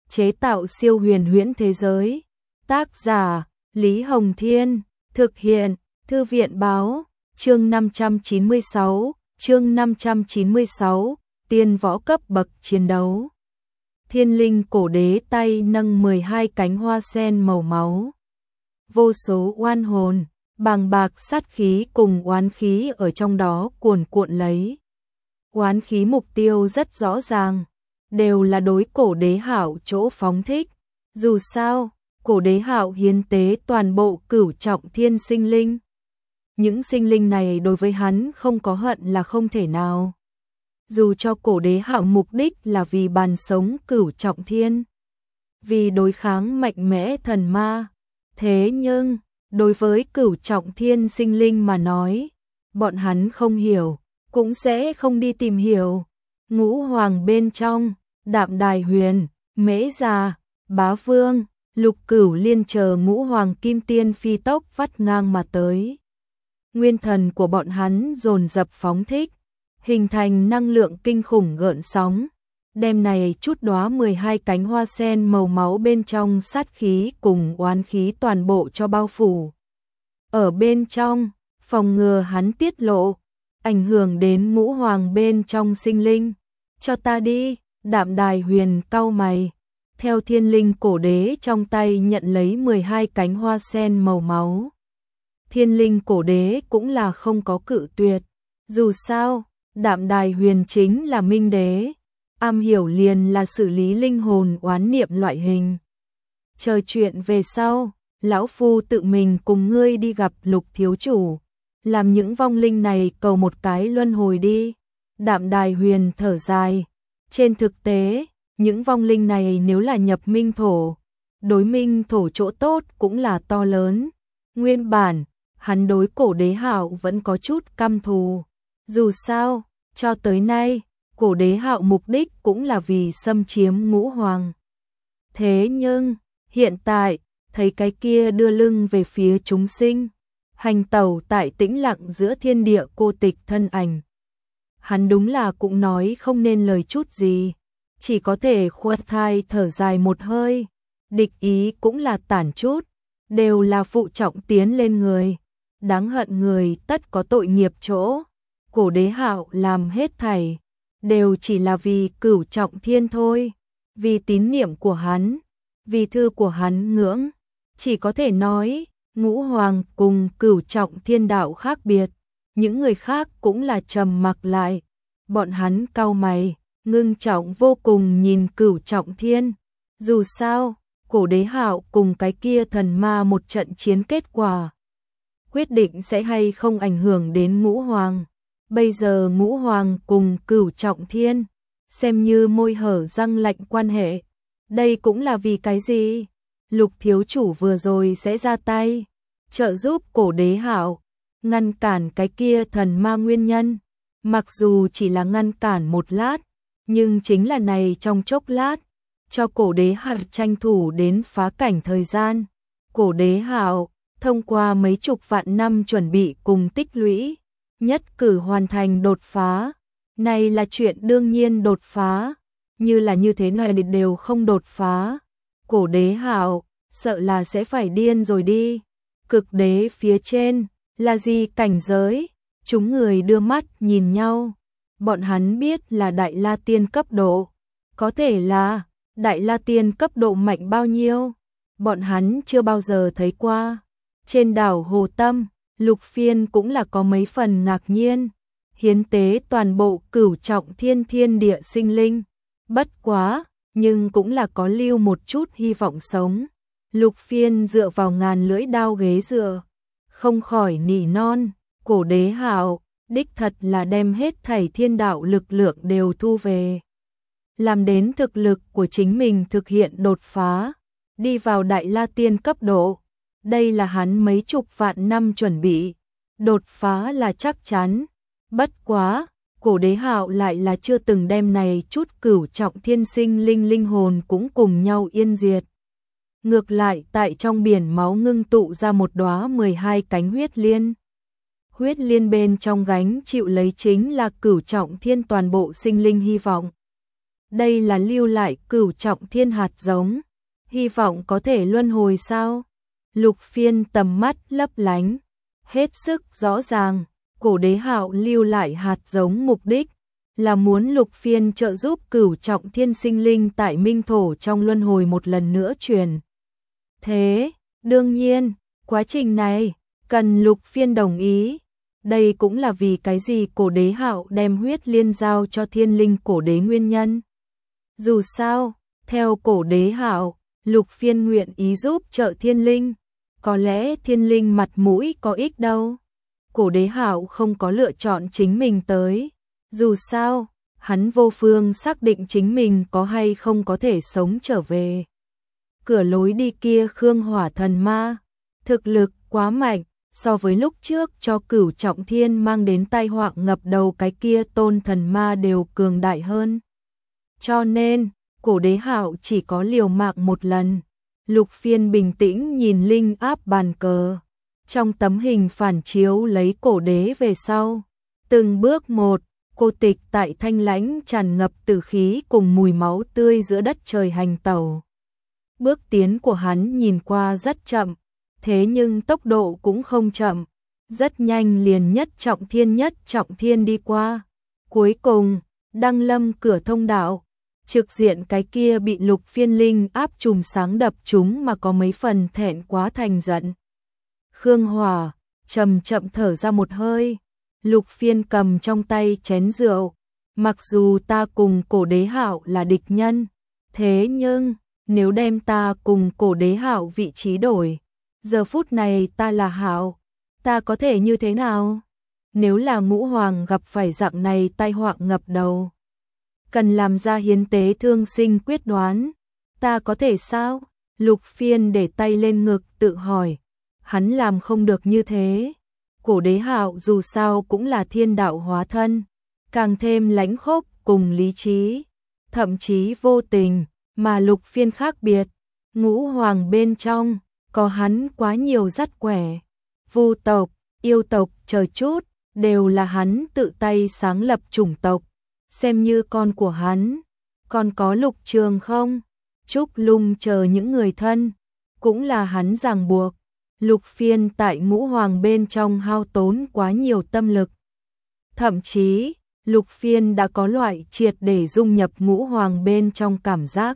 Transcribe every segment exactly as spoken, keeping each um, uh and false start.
chế tạo siêu huyền huyễn thế giới. Tác giả Lý Hồng Thiên, thực hiện Thư viện Báo, chương năm trăm chín mươi sáu, chương năm trăm chín mươi sáu, tiên võ cấp bậc chiến đấu. Thiên linh cổ đế tay nâng mười hai cánh hoa sen màu máu. Vô số oan hồn, bàng bạc sát khí cùng oán khí ở trong đó cuồn cuộn lấy. Oán khí mục tiêu rất rõ ràng, đều là đối cổ đế Hạo chỗ phóng thích. Dù sao, cổ đế Hạo hiến tế toàn bộ cửu trọng thiên sinh linh. Những sinh linh này đối với hắn không có hận là không thể nào. Dù cho cổ đế Hạo mục đích là vì bàn sống cửu trọng thiên, vì đối kháng mạnh mẽ thần ma. Thế nhưng, đối với cửu trọng thiên sinh linh mà nói, bọn hắn không hiểu, cũng sẽ không đi tìm hiểu. Ngũ hoàng bên trong, Đạm Đài Huyền, Mễ Già, Bá Vương, Lục Cửu Liên chờ ngũ hoàng kim tiên phi tốc vắt ngang mà tới. Nguyên thần của bọn hắn dồn dập phóng thích, hình thành năng lượng kinh khủng gợn sóng. Đêm này chút đóa mười hai cánh hoa sen màu máu bên trong sát khí cùng oán khí toàn bộ cho bao phủ. Ở bên trong, phòng ngừa hắn tiết lộ, ảnh hưởng đến ngũ hoàng bên trong sinh linh. Cho ta đi, Đạm Đài Huyền cau mày, theo thiên linh cổ đế trong tay nhận lấy mười hai cánh hoa sen màu máu. Thiên linh cổ đế cũng là không có cự tuyệt, dù sao, Đạm Đài Huyền chính là minh đế, am hiểu liền là xử lý linh hồn oán niệm loại hình. Chờ chuyện về sau, lão phu tự mình cùng ngươi đi gặp Lục thiếu chủ, làm những vong linh này cầu một cái luân hồi đi. Đạm Đài Huyền thở dài, trên thực tế, những vong linh này nếu là nhập minh thổ, đối minh thổ chỗ tốt cũng là to lớn. Nguyên bản, hắn đối cổ đế Hạo vẫn có chút căm thù. Dù sao, cho tới nay, cổ đế Hạo mục đích cũng là vì xâm chiếm ngũ hoàng. Thế nhưng, hiện tại, thấy cái kia đưa lưng về phía chúng sinh, hành tẩu tại tĩnh lặng giữa thiên địa cô tịch thân ảnh. Hắn đúng là cũng nói không nên lời chút gì, chỉ có thể khuất thai thở dài một hơi, địch ý cũng là tản chút, đều là phụ trọng tiến lên người. Đáng hận người tất có tội nghiệp chỗ, cổ đế Hạo làm hết thảy, đều chỉ là vì cửu trọng thiên thôi, vì tín niệm của hắn, vì thư của hắn ngưỡng. Chỉ có thể nói, ngũ hoàng cùng cửu trọng thiên đạo khác biệt, những người khác cũng là trầm mặc lại. Bọn hắn cau mày, ngưng trọng vô cùng nhìn cửu trọng thiên. Dù sao, cổ đế Hạo cùng cái kia thần ma một trận chiến kết quả, quyết định sẽ hay không ảnh hưởng đến ngũ hoàng. Bây giờ ngũ hoàng cùng cửu trọng thiên, xem như môi hở răng lạnh quan hệ. Đây cũng là vì cái gì? Lục thiếu chủ vừa rồi sẽ ra tay, trợ giúp cổ đế Hạo, ngăn cản cái kia thần ma nguyên nhân. Mặc dù chỉ là ngăn cản một lát, nhưng chính là này trong chốc lát, cho cổ đế Hạo tranh thủ đến phá cảnh thời gian. Cổ đế Hạo, thông qua mấy chục vạn năm chuẩn bị cùng tích lũy, nhất cử hoàn thành đột phá. Này là chuyện đương nhiên đột phá, như là như thế này đều không đột phá. Cổ đế Hạo, sợ là sẽ phải điên rồi đi. Cực đế phía trên, là gì cảnh giới? Chúng người đưa mắt nhìn nhau, bọn hắn biết là Đại La Tiên cấp độ, có thể là Đại La Tiên cấp độ mạnh bao nhiêu, bọn hắn chưa bao giờ thấy qua. Trên đảo Hồ Tâm, Lục Phiên cũng là có mấy phần ngạc nhiên, hiến tế toàn bộ cửu trọng thiên thiên địa sinh linh, bất quá, nhưng cũng là có lưu một chút hy vọng sống. Lục Phiên dựa vào ngàn lưỡi đao ghế dựa, không khỏi nỉ non, cổ đế Hạo, đích thật là đem hết thảy thiên đạo lực lượng đều thu về. Làm đến thực lực của chính mình thực hiện đột phá, đi vào Đại La Tiên cấp độ. Đây là hắn mấy chục vạn năm chuẩn bị, đột phá là chắc chắn. Bất quá, cổ đế Hạo lại là chưa từng đem này chút cửu trọng thiên sinh linh linh hồn cũng cùng nhau yên diệt. Ngược lại tại trong biển máu ngưng tụ ra một đóa mười hai cánh huyết liên. Huyết liên bên trong gánh chịu lấy chính là cửu trọng thiên toàn bộ sinh linh hy vọng. Đây là lưu lại cửu trọng thiên hạt giống, hy vọng có thể luân hồi sao? Lục Phiên tầm mắt lấp lánh, hết sức rõ ràng, Cổ Đế Hạo lưu lại hạt giống mục đích là muốn Lục Phiên trợ giúp cửu trọng thiên sinh linh tại minh thổ trong luân hồi một lần nữa truyền. Thế, đương nhiên, quá trình này cần Lục Phiên đồng ý. Đây cũng là vì cái gì Cổ Đế Hạo đem huyết liên giao cho thiên linh cổ đế nguyên nhân. Dù sao, theo Cổ Đế Hạo, Lục Phiên nguyện ý giúp trợ thiên linh, có lẽ thiên linh mặt mũi có ích đâu. Cổ Đế Hạo không có lựa chọn chính mình tới. Dù sao, hắn vô phương xác định chính mình có hay không có thể sống trở về. Cửa lối đi kia Khương Hỏa Thần Ma, thực lực quá mạnh, so với lúc trước cho cửu trọng thiên mang đến tai họa ngập đầu cái kia tôn thần ma đều cường đại hơn. Cho nên, Cổ Đế Hạo chỉ có liều mạng một lần. Lục Phiên bình tĩnh nhìn linh áp bàn cờ. Trong tấm hình phản chiếu lấy cổ đế về sau. Từng bước một, cô tịch tại thanh lãnh tràn ngập tử khí cùng mùi máu tươi giữa đất trời hành tẩu. Bước tiến của hắn nhìn qua rất chậm, thế nhưng tốc độ cũng không chậm. Rất nhanh liền nhất trọng thiên nhất trọng thiên đi qua. Cuối cùng, đăng lâm cửa thông đạo. Trực diện cái kia bị Lục Phiên linh áp chùm sáng đập chúng mà có mấy phần thẹn quá thành giận. Khương Hỏa chậm chậm thở ra một hơi. Lục Phiên cầm trong tay chén rượu. Mặc dù ta cùng Cổ Đế Hạo là địch nhân, thế nhưng nếu đem ta cùng Cổ Đế Hạo vị trí đổi, giờ phút này ta là Hạo, ta có thể như thế nào? Nếu là Ngũ Hoàng gặp phải dạng này tai họa ngập đầu, cần làm ra hiến tế thương sinh quyết đoán, ta có thể sao? Lục Phiên để tay lên ngực tự hỏi, hắn làm không được như thế. Cổ Đế Hạo dù sao cũng là thiên đạo hóa thân, càng thêm lãnh khốc cùng lý trí, thậm chí vô tình, mà Lục Phiên khác biệt. Ngũ Hoàng bên trong có hắn quá nhiều dắt quẻ, vu tộc, yêu tộc chờ chút đều là hắn tự tay sáng lập chủng tộc, xem như con của hắn. Còn có Lục Trường không, Trúc Lung chờ những người thân, cũng là hắn ràng buộc. Lục Phiên tại Ngũ Hoàng bên trong hao tốn quá nhiều tâm lực. Thậm chí, Lục Phiên đã có loại triệt để dung nhập Ngũ Hoàng bên trong cảm giác.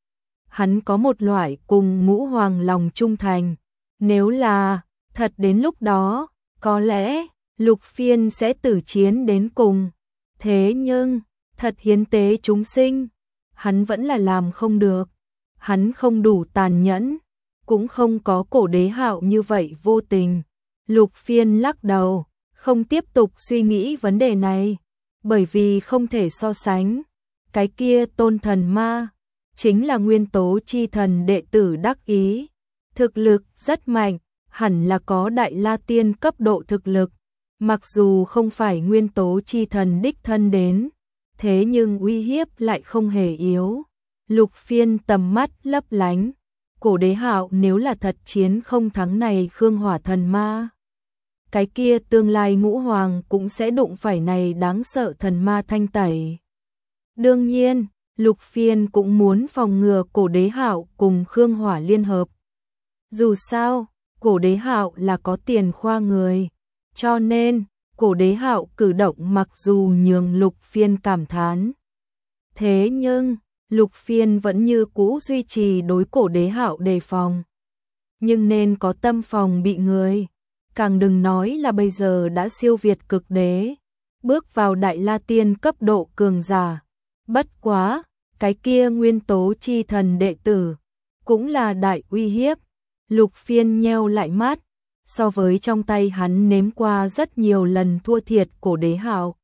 Hắn có một loại cùng Ngũ Hoàng lòng trung thành. Nếu là thật đến lúc đó, có lẽ Lục Phiên sẽ tử chiến đến cùng. Thế nhưng, thật hiến tế chúng sinh, hắn vẫn là làm không được. Hắn không đủ tàn nhẫn, cũng không có Cổ Đế Hạo như vậy vô tình. Lục Phiên lắc đầu, không tiếp tục suy nghĩ vấn đề này, bởi vì không thể so sánh. Cái kia tôn thần ma, chính là nguyên tố chi thần đệ tử đắc ý. Thực lực rất mạnh, hẳn là có đại la tiên cấp độ thực lực. Mặc dù không phải nguyên tố chi thần đích thân đến, thế nhưng uy hiếp lại không hề yếu. Lục Phiên tầm mắt lấp lánh. Cổ Đế Hạo nếu là thật chiến không thắng này Khương Hỏa thần ma, cái kia tương lai Ngũ Hoàng cũng sẽ đụng phải này đáng sợ thần ma thanh tẩy. Đương nhiên, Lục Phiên cũng muốn phòng ngừa Cổ Đế Hạo cùng Khương Hỏa liên hợp. Dù sao, Cổ Đế Hạo là có tiền khoa người, cho nên Cổ Đế Hạo cử động mặc dù nhường Lục Phiên cảm thán. Thế nhưng, Lục Phiên vẫn như cũ duy trì đối Cổ Đế Hạo đề phòng. Nhưng nên có tâm phòng bị người, càng đừng nói là bây giờ đã siêu việt cực đế, bước vào đại la tiên cấp độ cường giả. Bất quá, cái kia nguyên tố chi thần đệ tử, cũng là đại uy hiếp. Lục Phiên nheo lại mắt, so với trong tay hắn nếm qua rất nhiều lần thua thiệt Cổ Đế Hạo,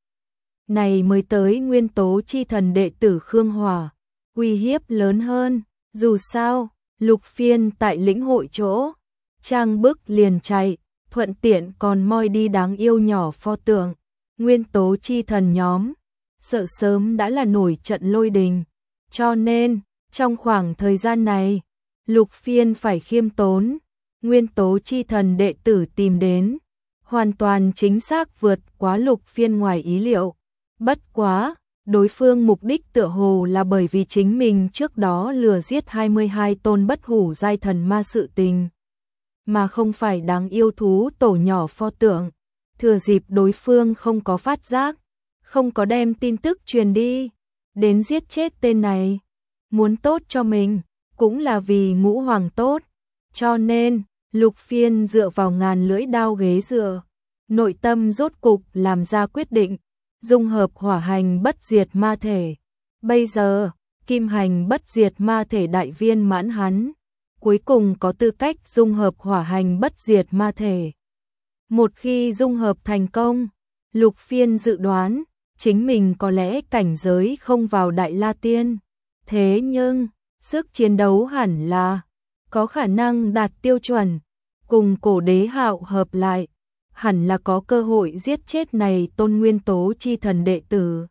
này mới tới nguyên tố chi thần đệ tử Khương Hỏa, uy hiếp lớn hơn. Dù sao, Lục Phiên tại lĩnh hội chỗ, trang bức liền chạy, thuận tiện còn moi đi đáng yêu nhỏ pho tượng. Nguyên tố chi thần nhóm, sợ sớm đã là nổi trận lôi đình. Cho nên, trong khoảng thời gian này, Lục Phiên phải khiêm tốn. Nguyên tố chi thần đệ tử tìm đến, hoàn toàn chính xác vượt quá Lục Phiên ngoài ý liệu. Bất quá, đối phương mục đích tựa hồ là bởi vì chính mình trước đó lừa giết hai mươi hai tôn bất hủ giai thần ma sự tình, mà không phải đáng yêu thú tổ nhỏ pho tượng. Thừa dịp đối phương không có phát giác, không có đem tin tức truyền đi, đến giết chết tên này. Muốn tốt cho mình, cũng là vì ngũ hoàng tốt. Cho nên, Lục Phiên dựa vào ngàn lưỡi đao ghế dựa, nội tâm rốt cục làm ra quyết định, dung hợp hỏa hành bất diệt ma thể. Bây giờ, kim hành bất diệt ma thể đại viên mãn hắn, cuối cùng có tư cách dung hợp hỏa hành bất diệt ma thể. Một khi dung hợp thành công, Lục Phiên dự đoán, chính mình có lẽ cảnh giới không vào Đại La Tiên. Thế nhưng, sức chiến đấu hẳn là có khả năng đạt tiêu chuẩn, cùng Cổ Đế Hạo hợp lại, hẳn là có cơ hội giết chết này tôn nguyên tố chi thần đệ tử.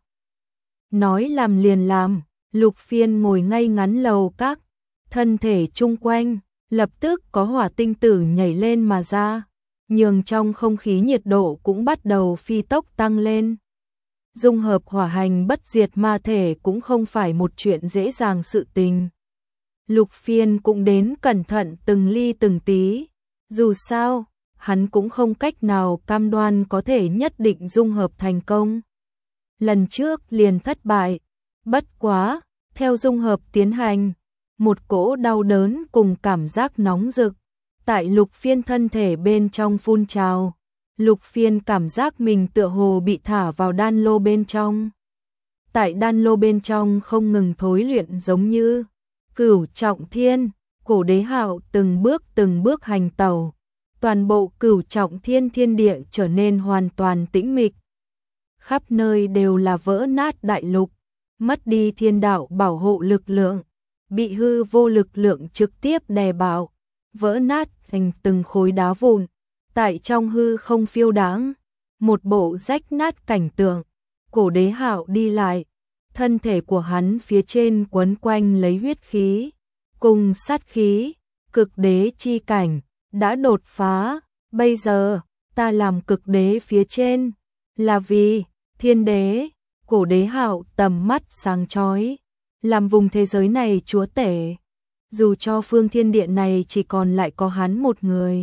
Nói làm liền làm, Lục Phiên ngồi ngay ngắn lầu các, thân thể chung quanh, lập tức có hỏa tinh tử nhảy lên mà ra, nhường trong không khí nhiệt độ cũng bắt đầu phi tốc tăng lên. Dung hợp hỏa hành bất diệt ma thể cũng không phải một chuyện dễ dàng sự tình. Lục Phiên cũng đến cẩn thận từng ly từng tí, dù sao, hắn cũng không cách nào cam đoan có thể nhất định dung hợp thành công. Lần trước liền thất bại, bất quá, theo dung hợp tiến hành, một cỗ đau đớn cùng cảm giác nóng rực, tại Lục Phiên thân thể bên trong phun trào. Lục Phiên cảm giác mình tựa hồ bị thả vào đan lô bên trong. Tại đan lô bên trong không ngừng thối luyện giống như Cửu Trọng Thiên, Cổ Đế Hạo từng bước từng bước hành tẩu. Toàn bộ Cửu Trọng Thiên thiên địa trở nên hoàn toàn tĩnh mịch. Khắp nơi đều là vỡ nát đại lục, mất đi thiên đạo bảo hộ lực lượng, bị hư vô lực lượng trực tiếp đè bạo, vỡ nát thành từng khối đá vụn. Tại trong hư không phiêu đáng, một bộ rách nát cảnh tượng. Cổ Đế Hạo đi lại, thân thể của hắn phía trên quấn quanh lấy huyết khí, cùng sát khí, cực đế chi cảnh, đã đột phá. Bây giờ, ta làm cực đế phía trên, là vì thiên đế. Cổ Đế Hạo tầm mắt sáng chói, làm vùng thế giới này chúa tể. Dù cho phương thiên địa này chỉ còn lại có hắn một người,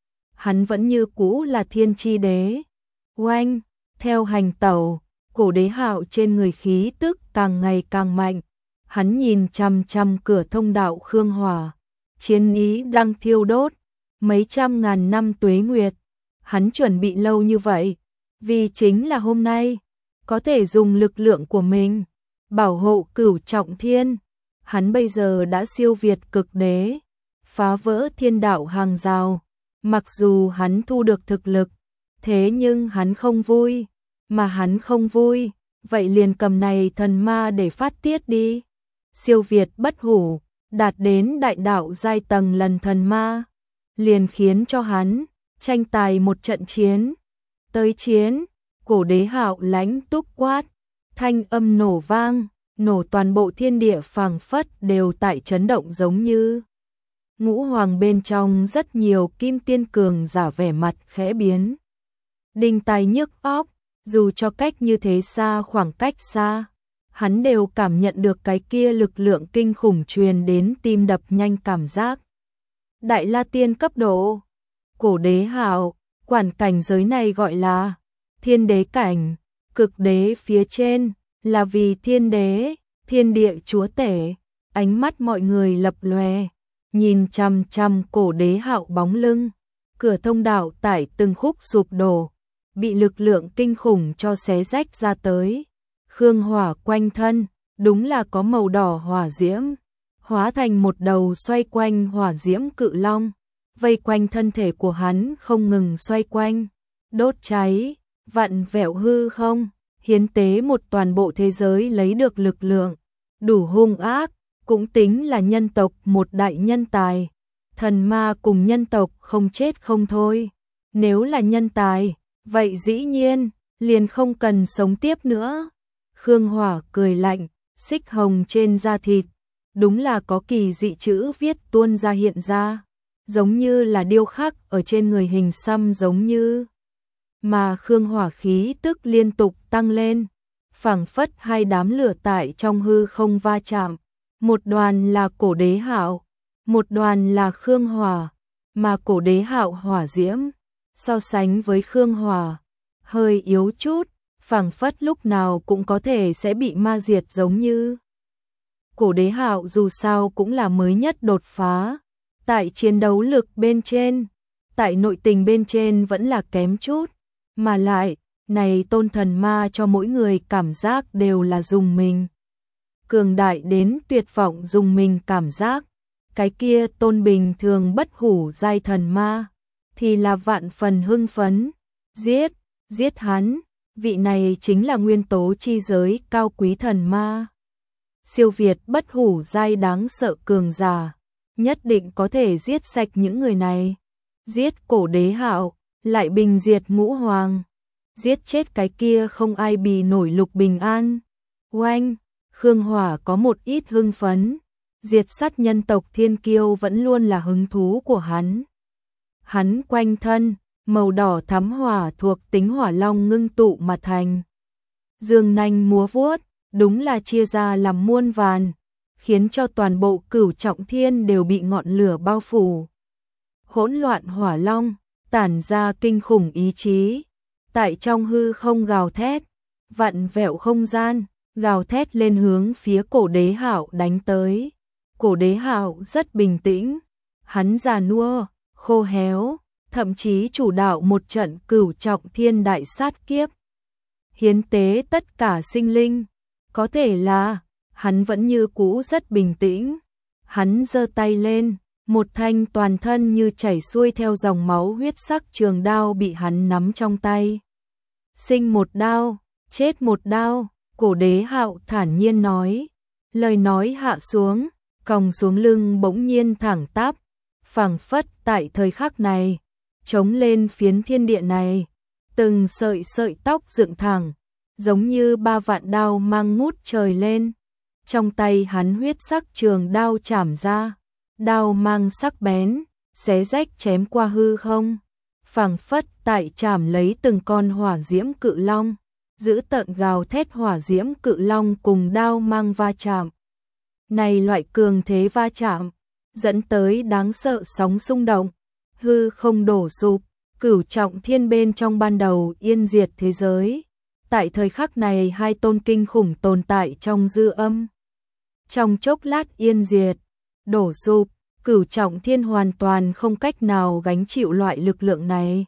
hắn vẫn như cũ là thiên chi đế. Oanh, theo hành tẩu, Cổ Đế Hạo trên người khí tức càng ngày càng mạnh. Hắn nhìn chằm chằm cửa thông đạo Khương Hỏa, chiến ý đang thiêu đốt, mấy trăm ngàn năm tuế nguyệt. Hắn chuẩn bị lâu như vậy, vì chính là hôm nay, có thể dùng lực lượng của mình, bảo hộ Cửu Trọng Thiên. Hắn bây giờ đã siêu việt cực đế, phá vỡ thiên đạo hàng rào. Mặc dù hắn thu được thực lực, thế nhưng hắn không vui, mà hắn không vui, vậy liền cầm này thần ma để phát tiết đi. Siêu việt bất hủ, đạt đến đại đạo giai tầng lần thần ma, liền khiến cho hắn tranh tài một trận chiến. Tới chiến, Cổ Đế Hạo lãnh túc quát, thanh âm nổ vang, nổ toàn bộ thiên địa phảng phất đều tại chấn động giống như. Ngũ hoàng bên trong rất nhiều kim tiên cường giả vẻ mặt khẽ biến. Đinh tai nhức óc, dù cho cách như thế xa khoảng cách xa, hắn đều cảm nhận được cái kia lực lượng kinh khủng truyền đến tim đập nhanh cảm giác. Đại La Tiên cấp độ, Cổ Đế Hạo, quản cảnh giới này gọi là thiên đế cảnh, cực đế phía trên, là vì thiên đế, thiên địa chúa tể. Ánh mắt mọi người lập lòe, nhìn chằm chằm Cổ Đế Hạo bóng lưng. Cửa thông đạo tại từng khúc sụp đổ, bị lực lượng kinh khủng cho xé rách ra tới. Khương Hỏa quanh thân, đúng là có màu đỏ hỏa diễm, hóa thành một đầu xoay quanh hỏa diễm cự long, vây quanh thân thể của hắn không ngừng xoay quanh, đốt cháy, vặn vẹo hư không, hiến tế một toàn bộ thế giới lấy được lực lượng, đủ hung ác, cũng tính là nhân tộc một đại nhân tài. Thần ma cùng nhân tộc không chết không thôi, nếu là nhân tài, vậy dĩ nhiên, liền không cần sống tiếp nữa. Khương Hỏa cười lạnh, xích hồng trên da thịt, đúng là có kỳ dị chữ viết tuôn ra hiện ra, giống như là điêu khắc ở trên người hình xăm giống như. Mà Khương Hỏa khí tức liên tục tăng lên, phảng phất hai đám lửa tại trong hư không va chạm, một đoàn là Cổ Đế Hạo, một đoàn là Khương Hòa, mà Cổ Đế Hạo hỏa diễm so sánh với Khương Hòa hơi yếu chút, phảng phất lúc nào cũng có thể sẽ bị ma diệt giống như. Cổ Đế Hạo dù sao cũng là mới nhất đột phá, tại chiến đấu lực bên trên, tại nội tình bên trên vẫn là kém chút, mà lại, này tôn thần ma cho mỗi người cảm giác đều là dùng mình. Cường đại đến tuyệt vọng dùng mình cảm giác, cái kia tôn bình thường bất hủ giai thần ma, thì là vạn phần hưng phấn, giết, giết hắn, vị này chính là nguyên tố chi giới cao quý thần ma. Siêu việt bất hủ giai đáng sợ cường giả, nhất định có thể giết sạch những người này. Giết Cổ Đế Hạo, lại bình diệt Ngũ Hoàng. Giết chết cái kia không ai bì nổi Lục Bình An. Oanh, Khương Hỏa có một ít hưng phấn. Diệt sát nhân tộc thiên kiêu vẫn luôn là hứng thú của hắn. Hắn quanh thân, màu đỏ thắm hỏa thuộc tính hỏa long ngưng tụ mà thành. Dương nanh múa vuốt, đúng là chia ra làm muôn vàn, khiến cho toàn bộ Cửu Trọng Thiên đều bị ngọn lửa bao phủ. Hỗn loạn hỏa long, tản ra kinh khủng ý chí, tại trong hư không gào thét, vặn vẹo không gian, gào thét lên hướng phía Cổ Đế Hạo đánh tới. Cổ Đế Hạo rất bình tĩnh, hắn già nua, khô héo, thậm chí chủ đạo một trận Cửu Trọng Thiên đại sát kiếp, hiến tế tất cả sinh linh. Có thể là, hắn vẫn như cũ rất bình tĩnh. Hắn giơ tay lên, một thanh toàn thân như chảy xuôi theo dòng máu huyết sắc trường đao bị hắn nắm trong tay. Sinh một đao, chết một đao, Cổ Đế Hạo thản nhiên nói. Lời nói hạ xuống, còng xuống lưng bỗng nhiên thẳng tắp, phảng phất tại thời khắc này, chống lên phiến thiên địa này, từng sợi sợi tóc dựng thẳng, giống như ba vạn đao mang ngút trời lên. Trong tay hắn huyết sắc trường đao chảm ra, đao mang sắc bén, xé rách chém qua hư không, phảng phất tại chảm lấy từng con hỏa diễm cự long, giữ tợn gào thét hỏa diễm cự long cùng đao mang va chạm. Này loại cường thế va chạm, dẫn tới đáng sợ sóng xung động, hư không đổ sụp, Cửu Trọng Thiên bên trong ban đầu yên diệt thế giới. Tại thời khắc này hai tôn kinh khủng tồn tại trong dư âm. Trong chốc lát yên diệt, đổ sụp, Cửu Trọng Thiên hoàn toàn không cách nào gánh chịu loại lực lượng này.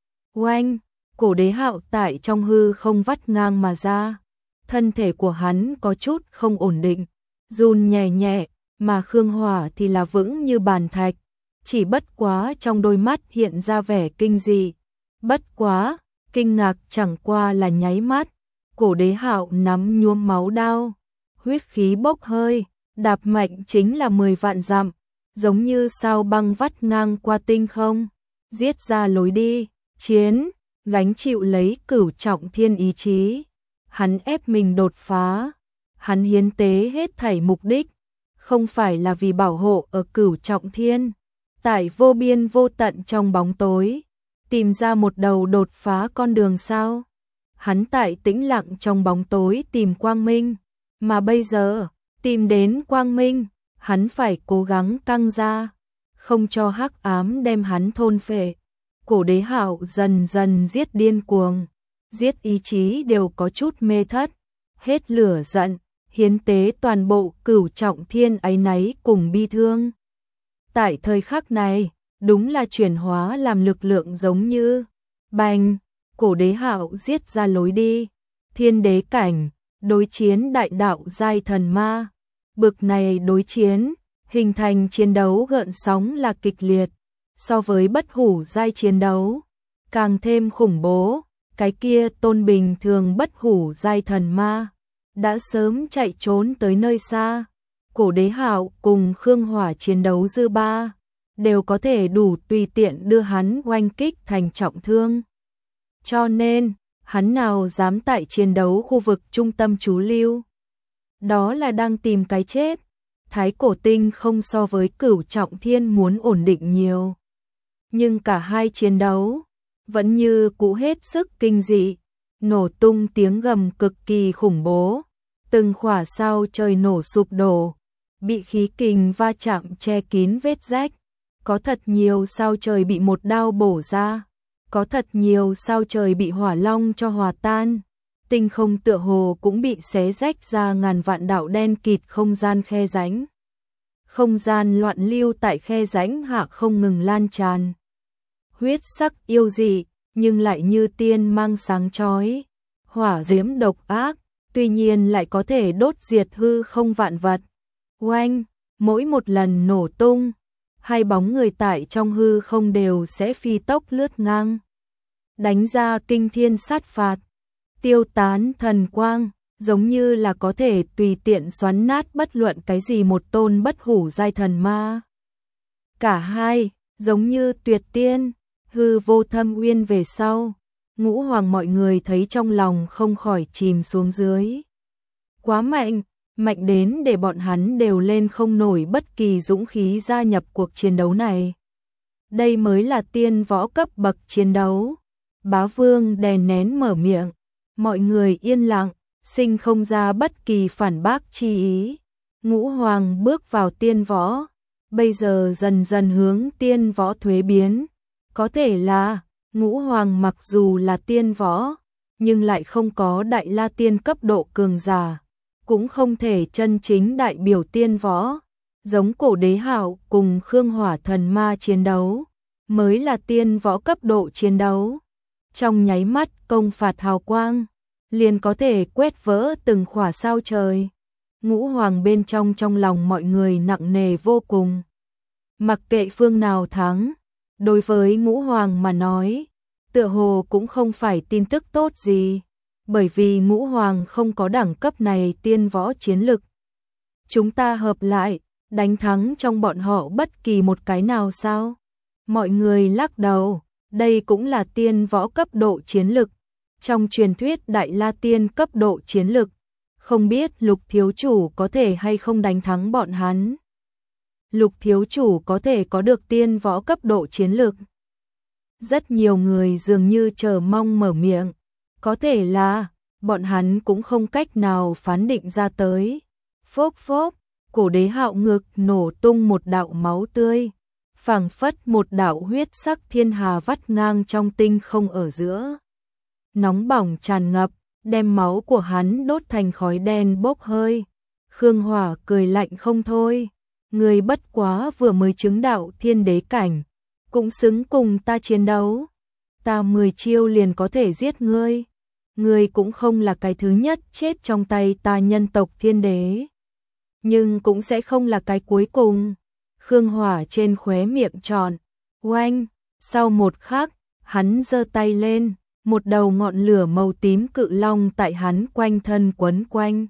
Oanh, Cổ Đế Hạo tại trong hư không vắt ngang mà ra. Thân thể của hắn có chút không ổn định, run nhẹ nhẹ, mà Khương Hỏa thì là vững như bàn thạch. Chỉ bất quá trong đôi mắt hiện ra vẻ kinh dị. Bất quá, kinh ngạc chẳng qua là nháy mắt. Cổ Đế Hạo nắm nhuốm máu đao, huyết khí bốc hơi, đạp mạnh chính là mười vạn dặm, giống như sao băng vắt ngang qua tinh không, giết ra lối đi, chiến, gánh chịu lấy Cửu Trọng Thiên ý chí. Hắn ép mình đột phá, hắn hiến tế hết thảy mục đích, không phải là vì bảo hộ ở Cửu Trọng Thiên, tại vô biên vô tận trong bóng tối, tìm ra một đầu đột phá con đường sao? Hắn tại tĩnh lặng trong bóng tối tìm quang minh, mà bây giờ, tìm đến quang minh, hắn phải cố gắng căng ra, không cho hắc ám đem hắn thôn phệ. Cổ Đế Hạo dần dần giết điên cuồng, giết ý chí đều có chút mê thất, hết lửa giận, hiến tế toàn bộ Cửu Trọng Thiên áy náy cùng bi thương. Tại thời khắc này, đúng là chuyển hóa làm lực lượng giống như bành, Cổ Đế Hạo giết ra lối đi, thiên đế cảnh, đối chiến đại đạo giai thần ma. Bực này đối chiến, hình thành chiến đấu gợn sóng là kịch liệt, so với bất hủ giai chiến đấu, càng thêm khủng bố. Cái kia tôn bình thường bất hủ giai thần ma, đã sớm chạy trốn tới nơi xa. Cổ Đế Hạo cùng Khương Hỏa chiến đấu dư ba, đều có thể đủ tùy tiện đưa hắn oanh kích thành trọng thương. Cho nên, hắn nào dám tại chiến đấu khu vực trung tâm trú lưu. Đó là đang tìm cái chết. Thái Cổ Tinh không so với Cửu Trọng Thiên muốn ổn định nhiều. Nhưng cả hai chiến đấu, vẫn như cũ hết sức kinh dị. nổ tung tiếng gầm cực kỳ khủng bố, từng khỏa sao trời nổ sụp đổ, bị khí kình va chạm che kín vết rách, có thật nhiều sao trời bị một đao bổ ra, có thật nhiều sao trời bị hỏa long cho hòa tan, tinh không tựa hồ cũng bị xé rách ra ngàn vạn đạo đen kịt không gian khe rãnh. Không gian loạn lưu tại khe rãnh hạ không ngừng lan tràn. Huyết sắc yêu dị, nhưng lại như tiên mang sáng chói, hỏa diễm độc ác, tuy nhiên lại có thể đốt diệt hư không vạn vật. Oanh, mỗi một lần nổ tung, hai bóng người tại trong hư không đều sẽ phi tốc lướt ngang, đánh ra kinh thiên sát phạt, tiêu tán thần quang, giống như là có thể tùy tiện xoắn nát bất luận cái gì một tôn bất hủ giai thần ma. Cả hai, giống như tuyệt tiên, hư vô thâm uyên về sau, Ngũ Hoàng mọi người thấy trong lòng không khỏi chìm xuống dưới. Quá mạnh, mạnh đến để bọn hắn đều lên không nổi bất kỳ dũng khí gia nhập cuộc chiến đấu này. Đây mới là tiên võ cấp bậc chiến đấu. Bá Vương đè nén mở miệng, mọi người yên lặng, sinh không ra bất kỳ phản bác chi ý. Ngũ Hoàng bước vào tiên võ, bây giờ dần dần hướng tiên võ thuế biến. Có thể là, Ngũ Hoàng mặc dù là tiên võ, nhưng lại không có đại la tiên cấp độ cường giả, cũng không thể chân chính đại biểu tiên võ, giống Cổ Đế Hạo cùng Khương Hỏa Thần Ma chiến đấu, mới là tiên võ cấp độ chiến đấu. Trong nháy mắt công phạt hào quang, liền có thể quét vỡ từng khỏa sao trời. Ngũ Hoàng bên trong trong lòng mọi người nặng nề vô cùng. Mặc kệ phương nào thắng, đối với Ngũ Hoàng mà nói, tựa hồ cũng không phải tin tức tốt gì, bởi vì Ngũ Hoàng không có đẳng cấp này tiên võ chiến lực. Chúng ta hợp lại, đánh thắng trong bọn họ bất kỳ một cái nào sao? Mọi người lắc đầu, đây cũng là tiên võ cấp độ chiến lực. Trong truyền thuyết Đại La Tiên cấp độ chiến lực, không biết Lục thiếu chủ có thể hay không đánh thắng bọn hắn. Lục thiếu chủ có thể có được tiên võ cấp độ chiến lực. Rất nhiều người dường như chờ mong mở miệng, có thể là bọn hắn cũng không cách nào phán định ra tới. Phốc phốc, Cổ Đế Hạo ngực nổ tung một đạo máu tươi, phảng phất một đạo huyết sắc thiên hà vắt ngang trong tinh không ở giữa. Nóng bỏng tràn ngập, đem máu của hắn đốt thành khói đen bốc hơi. Khương Hỏa cười lạnh không thôi, người bất quá vừa mới chứng đạo thiên đế cảnh, cũng xứng cùng ta chiến đấu. Ta mười chiêu liền có thể giết ngươi, ngươi cũng không là cái thứ nhất chết trong tay ta nhân tộc thiên đế, nhưng cũng sẽ không là cái cuối cùng. Khương Hỏa trên khóe miệng tròn, oanh, sau một khắc, hắn giơ tay lên, một đầu ngọn lửa màu tím cự long tại hắn quanh thân quấn quanh.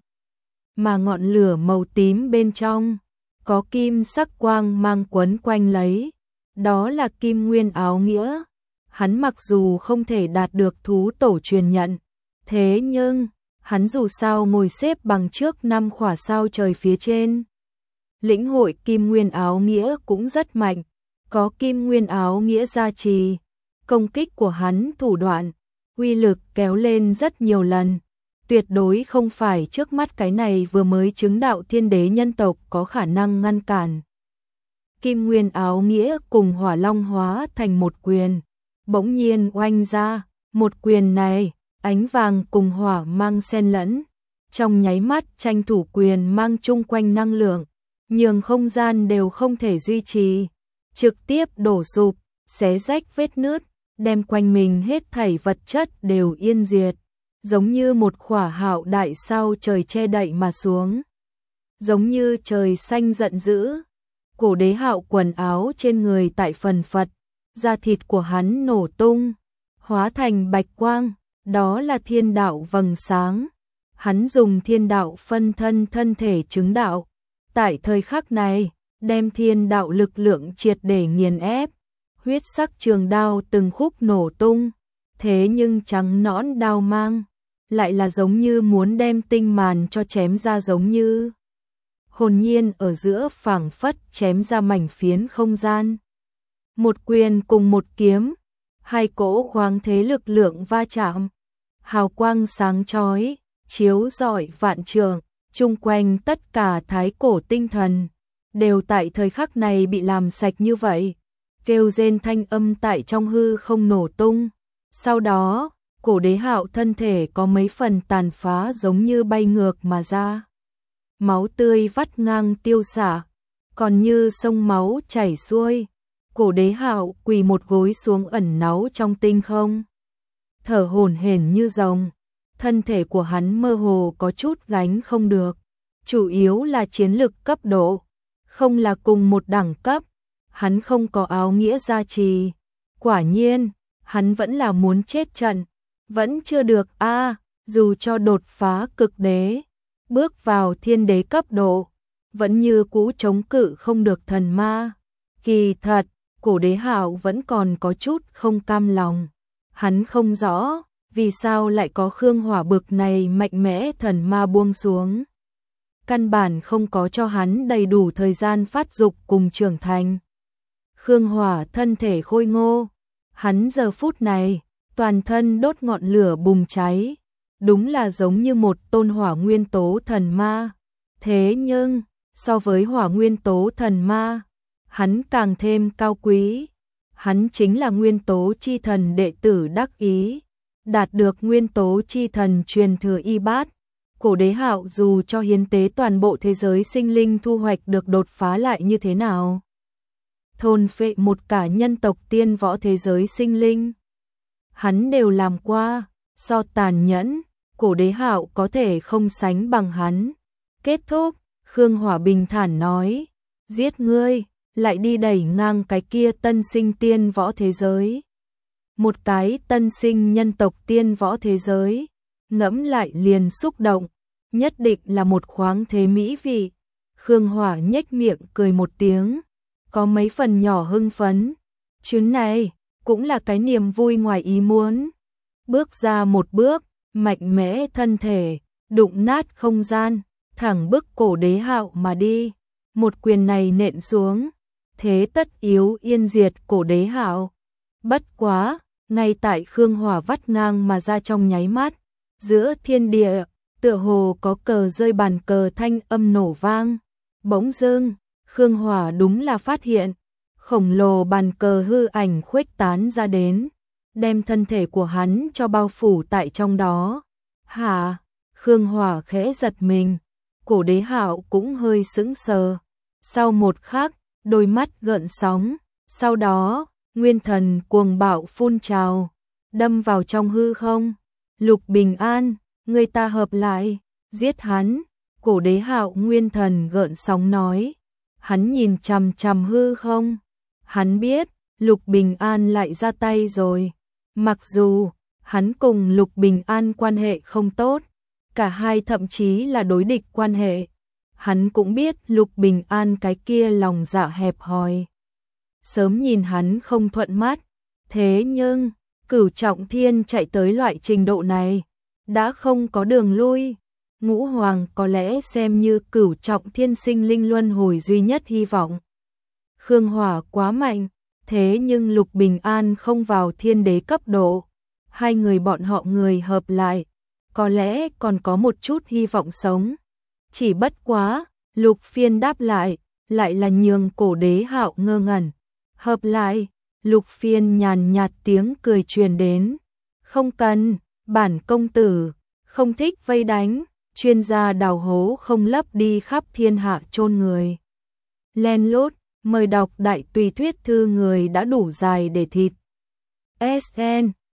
Mà ngọn lửa màu tím bên trong, có kim sắc quang mang quấn quanh lấy, đó là Kim Nguyên áo nghĩa. Hắn mặc dù không thể đạt được thú tổ truyền nhận, thế nhưng, hắn dù sao ngồi xếp bằng trước năm khỏa sao trời phía trên. Lĩnh hội Kim Nguyên áo nghĩa cũng rất mạnh, có Kim Nguyên áo nghĩa gia trì, công kích của hắn thủ đoạn, uy lực kéo lên rất nhiều lần, tuyệt đối không phải trước mắt cái này vừa mới chứng đạo thiên đế nhân tộc có khả năng ngăn cản. Kim Nguyên áo nghĩa cùng Hỏa Long hóa thành một quyền, bỗng nhiên oanh ra, một quyền này, ánh vàng cùng hỏa mang xen lẫn, trong nháy mắt tranh thủ quyền mang chung quanh năng lượng, nhường không gian đều không thể duy trì, trực tiếp đổ sụp, xé rách vết nứt, đem quanh mình hết thảy vật chất đều yên diệt, giống như một khỏa hạo đại sao trời che đậy mà xuống, giống như trời xanh giận dữ. Cổ Đế Hạo quần áo trên người tại phần phật, da thịt của hắn nổ tung, hóa thành bạch quang, đó là thiên đạo vầng sáng. Hắn dùng thiên đạo phân thân thân thể chứng đạo, tại thời khắc này, đem thiên đạo lực lượng triệt để nghiền ép. Huyết sắc trường đao từng khúc nổ tung, thế nhưng trắng nõn đao mang, lại là giống như muốn đem tinh màn cho chém ra, giống như hồn nhiên ở giữa phảng phất chém ra mảnh phiến không gian. Một quyền cùng một kiếm, hai cỗ khoáng thế lực lượng va chạm, hào quang sáng chói, chiếu rọi vạn trượng, chung quanh tất cả thái cổ tinh thần đều tại thời khắc này bị làm sạch như vậy, kêu rên thanh âm tại trong hư không nổ tung. Sau đó, Cổ Đế Hạo thân thể có mấy phần tàn phá giống như bay ngược mà ra. Máu tươi vắt ngang tiêu xạ, còn như sông máu chảy xuôi. Cổ Đế Hạo quỳ một gối xuống ẩn náu trong tinh không, thở hổn hển như rồng. Thân thể của hắn mơ hồ có chút gánh không được, chủ yếu là chiến lực cấp độ, không là cùng một đẳng cấp. Hắn không có áo nghĩa gia trì, quả nhiên, hắn vẫn là muốn chết trận, vẫn chưa được a, à, dù cho đột phá cực đế, bước vào thiên đế cấp độ, vẫn như cũ chống cự không được thần ma. Kỳ thật, Cổ Đế Hạo vẫn còn có chút không cam lòng, hắn không rõ vì sao lại có Khương Hỏa bực này mạnh mẽ thần ma buông xuống. Căn bản không có cho hắn đầy đủ thời gian phát dục cùng trưởng thành. Khương Hỏa thân thể khôi ngô, hắn giờ phút này, toàn thân đốt ngọn lửa bùng cháy, đúng là giống như một tôn hỏa nguyên tố thần ma. Thế nhưng, so với hỏa nguyên tố thần ma, hắn càng thêm cao quý. Hắn chính là nguyên tố chi thần đệ tử đắc ý, đạt được nguyên tố chi thần truyền thừa y bát. Cổ Đế Hạo dù cho hiến tế toàn bộ thế giới sinh linh thu hoạch được đột phá lại như thế nào, thôn phệ một cả nhân tộc tiên võ thế giới sinh linh, hắn đều làm qua. So tàn nhẫn, Cổ Đế Hạo có thể không sánh bằng hắn. Kết thúc, Khương Hỏa bình thản nói, giết ngươi, lại đi đẩy ngang cái kia tân sinh tiên võ thế giới. Một cái tân sinh nhân tộc tiên võ thế giới, ngẫm lại liền xúc động, nhất định là một khoáng thế mỹ vị. Khương Hỏa nhếch miệng cười một tiếng, có mấy phần nhỏ hưng phấn. Chuyến này, cũng là cái niềm vui ngoài ý muốn. Bước ra một bước, mạnh mẽ thân thể, đụng nát không gian, thẳng bức Cổ Đế Hạo mà đi. Một quyền này nện xuống, thế tất yếu yên diệt Cổ Đế Hạo. Bất quá, ngay tại Khương Hỏa vắt ngang mà ra trong nháy mắt, giữa thiên địa, tựa hồ có cờ rơi bàn cờ thanh âm nổ vang. Bỗng dưng, Khương Hỏa đúng là phát hiện, khổng lồ bàn cờ hư ảnh khuếch tán ra đến, đem thân thể của hắn cho bao phủ tại trong đó. Hả? Khương Hỏa khẽ giật mình, Cổ Đế Hạo cũng hơi sững sờ. Sau một khắc, đôi mắt gợn sóng, sau đó, nguyên thần cuồng bạo phun trào, đâm vào trong hư không. Lục Bình An, người ta hợp lại, giết hắn. Cổ Đế Hạo nguyên thần gợn sóng nói. Hắn nhìn chằm chằm hư không, hắn biết Lục Bình An lại ra tay rồi. Mặc dù hắn cùng Lục Bình An quan hệ không tốt, cả hai thậm chí là đối địch quan hệ, hắn cũng biết Lục Bình An cái kia lòng dạ hẹp hòi, sớm nhìn hắn không thuận mắt. Thế nhưng, Cửu Trọng Thiên chạy tới loại trình độ này, đã không có đường lui. Ngũ Hoàng có lẽ xem như Cửu Trọng Thiên sinh linh luân hồi duy nhất hy vọng. Khương Hỏa quá mạnh, thế nhưng Lục Bình An không vào thiên đế cấp độ. Hai người bọn họ người hợp lại, có lẽ còn có một chút hy vọng sống. Chỉ bất quá, Lục Phiên đáp lại, lại là nhường Cổ Đế Hạo ngơ ngẩn. Hợp lại, Lục Phiên nhàn nhạt tiếng cười truyền đến. Không cần, bản công tử, không thích vây đánh, chuyên gia đào hố không lấp đi khắp thiên hạ chôn người. Len lút, mời đọc đại tùy thuyết thư người đã đủ dài để thịt. ét en